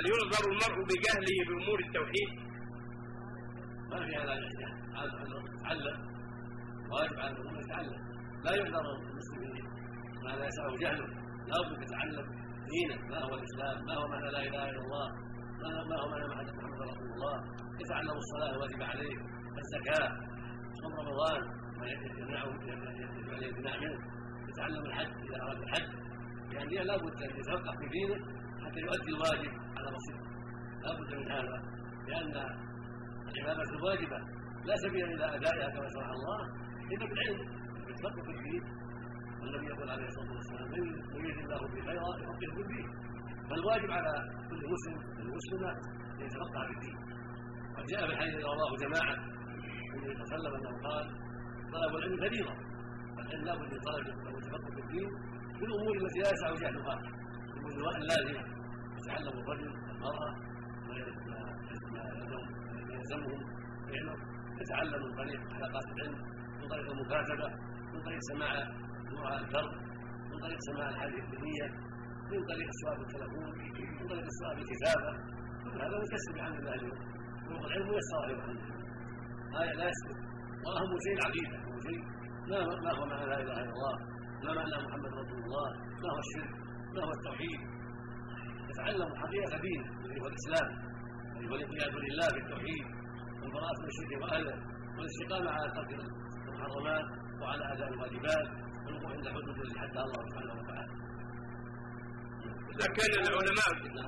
هل يعذر المرء بجهله بأمور التوحيد؟ ما في هذا الإحسان، يتعلم، واجب على المؤمن يتعلم، لا يعذر المسلمين ما لا يسعه جهله، لا بد يتعلم دينه، ما هو الإسلام، ما هو معنى لا إله إلا الله، ما هو معنى محمد رسول الله، يتعلم الصلاة الواجب عليه، الزكاة، صوم رمضان ما يجب عليه الامتناع منه، يتعلم الحج إذا أراد الحج، يعني لا بد أن يتفقه في دينه حتى يؤدي الواجب على بصيرة، لا بد من هذا، لأن العبادة الواجبة لا سبيل إلى أدائها كما شرع الله إلا بالعلم بالتفقه في الدين، والنبي يقول عليه الصلاة والسلام من يريد الله به خيرا يفقهه في الدين، فالواجب على كل مسلم والمسلمة أن يتفقه في الدين. قد جاء في الحديث رواه جماعة النبي صلى الله عليه وسلم أنه قال طلب العلم فريضة، العلم لا بد من طلب والتفقه في الدين في الأمور التي لا يسع جهلها، الأمور اللازمة يتعلم الرجل المرأة ما يلزمهم فعله، يتعلم من طريق حلقات العلم، من طريق المكاتبة، من طريق سماع الدرس، من طريق سماع الحديث الدينية، من طريق السؤال بالتلفون، من طريق السؤال بالكتابة، كل هذا يكسب بحمد الله اليوم، والعلم يسر بحمد الله، هذا لا يسلم. واهم شيء العقيدة، اهم شيء ما هو معنى لا اله الا الله، ما معنى محمد رسول الله، ما هو الشرك، ما هو التوحيد، يتعلم حقيقة دينه الذي هو الإسلام، الذي هو الانقياد لله بالتوحيد والبراءة من الشرك وأهله والاستقامة على ترك المحرمات وعلى أداء الواجبات والوقوف عند حدود التي حدها الله سبحانه وتعالى. إذا كان العلماء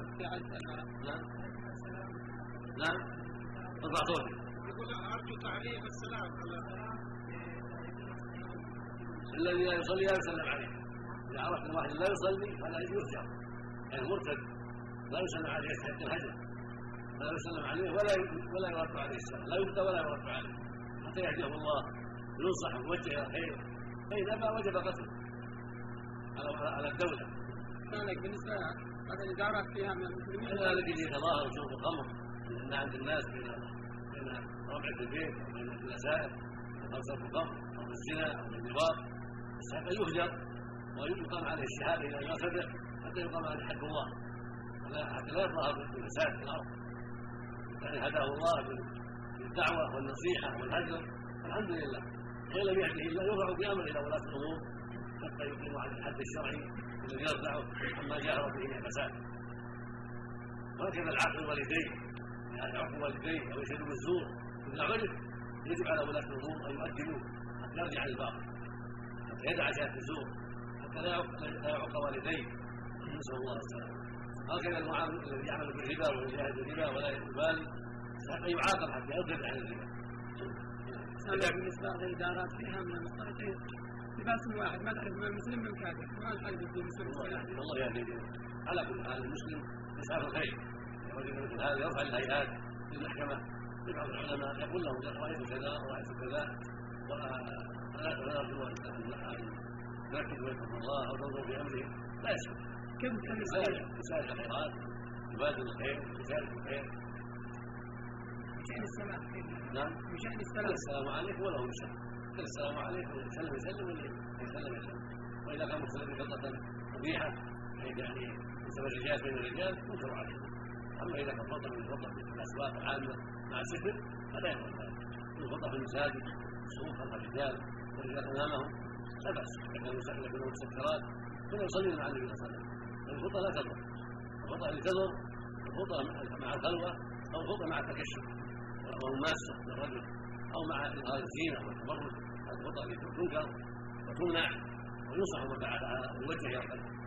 نعم ارفع صوتك. يقول أرجو تعليق السلام الذي لا يصلي لا يسلم عليه، إذا عرفت أن واحد لا يصلي فلا يرجع، يعني مرتد لا يسلم عليه يستحق الهجر، لا يسلم عليه ولا يرد عليه السلام، لا يبدأ ولا يرد عليه حتى يهديه الله ينصح ويوجه إلى الخير، فإن أبى وجب قتله على الدولة. ذلك بالنسبة هذه الإدارات فيها من المسلمين ذلك يجي تظاهر وشرب الخمر من عند الناس بين ربعة البيت وبين النسائر أو شرب الخمر أو الزنا أو الانضباط، حتى يهجر ويقام عليه الشهادة إلى المسجد حتى يقام عليه حد الله، حتى لا يظهر بالفساد في الأرض. يعني هداه الله بالدعوة والنصيحة والهجر، الحمد لله. وإن لم يهده الله يرفع بأمر إلى ولاة الأمور حتى يقيموا على الحد الشرعي الذي يرفعه عما جاهر به من الفساد. وهكذا العاق الوالدين، يعني عقل الوالدين أو يشهد بالزور إذا عرف يجب على ولاة الأمور أن يؤدبوه حتى يرجع عن الباطل، حتى يدع شهادة الزور، حتى لا يعق والديه، نسأل الله السلامة. هكذا المعامل الذي يعمل بالربا ويجاهد بالربا ولا يبالي حتى يعاقب حتى يرتد عن الربا. بالنسبة للإدارات فيها من المختلفين لباس واحد ما تعرف من المسلم من الكافر، ما الحل في المسلم الله يهديه. على كل حال المسلم يسعى في الخير، الرجل مثل هذا يرفع الهيئات في المحكمة لبعض العلماء يقول لهم رأيت كذا ورأيت كذا ولا نرجو أن نركز ويتقوا الله أو ننظر في أمره، لا يسمع. كم يسارع الخيرات، يبادر الخير، يشارك الخير. بشأن السلام. نعم. بشأن السلام عليكم وله يسلم. السلام عليكم يسلم يسلم ولا يسلم يسلم. وإذا كان مسلم بخطة قبيحة يعني بسبب الرجال بين الرجال ينكر عليه. أما إذا كان خطأ من خطأ في الأسواق العامة مع الستر فلا يكون ذلك. من خطأ في المساجد الصوف خلف الرجال والرجال أمامهم لا بأس، لكنه مسكرات كنا يصلي مع النبي صلى الله عليه وسلم. الخطأ لا تضر، الخطأ اللي تضر الخطأ مع الخلوة أو الخطأ مع التكشف أو الماسة للرجل أو مع إظهار الزينة والتبرج، الخطأ التي تنكر وتمنع وينصح من فعلها ويوجه إلى الخلق.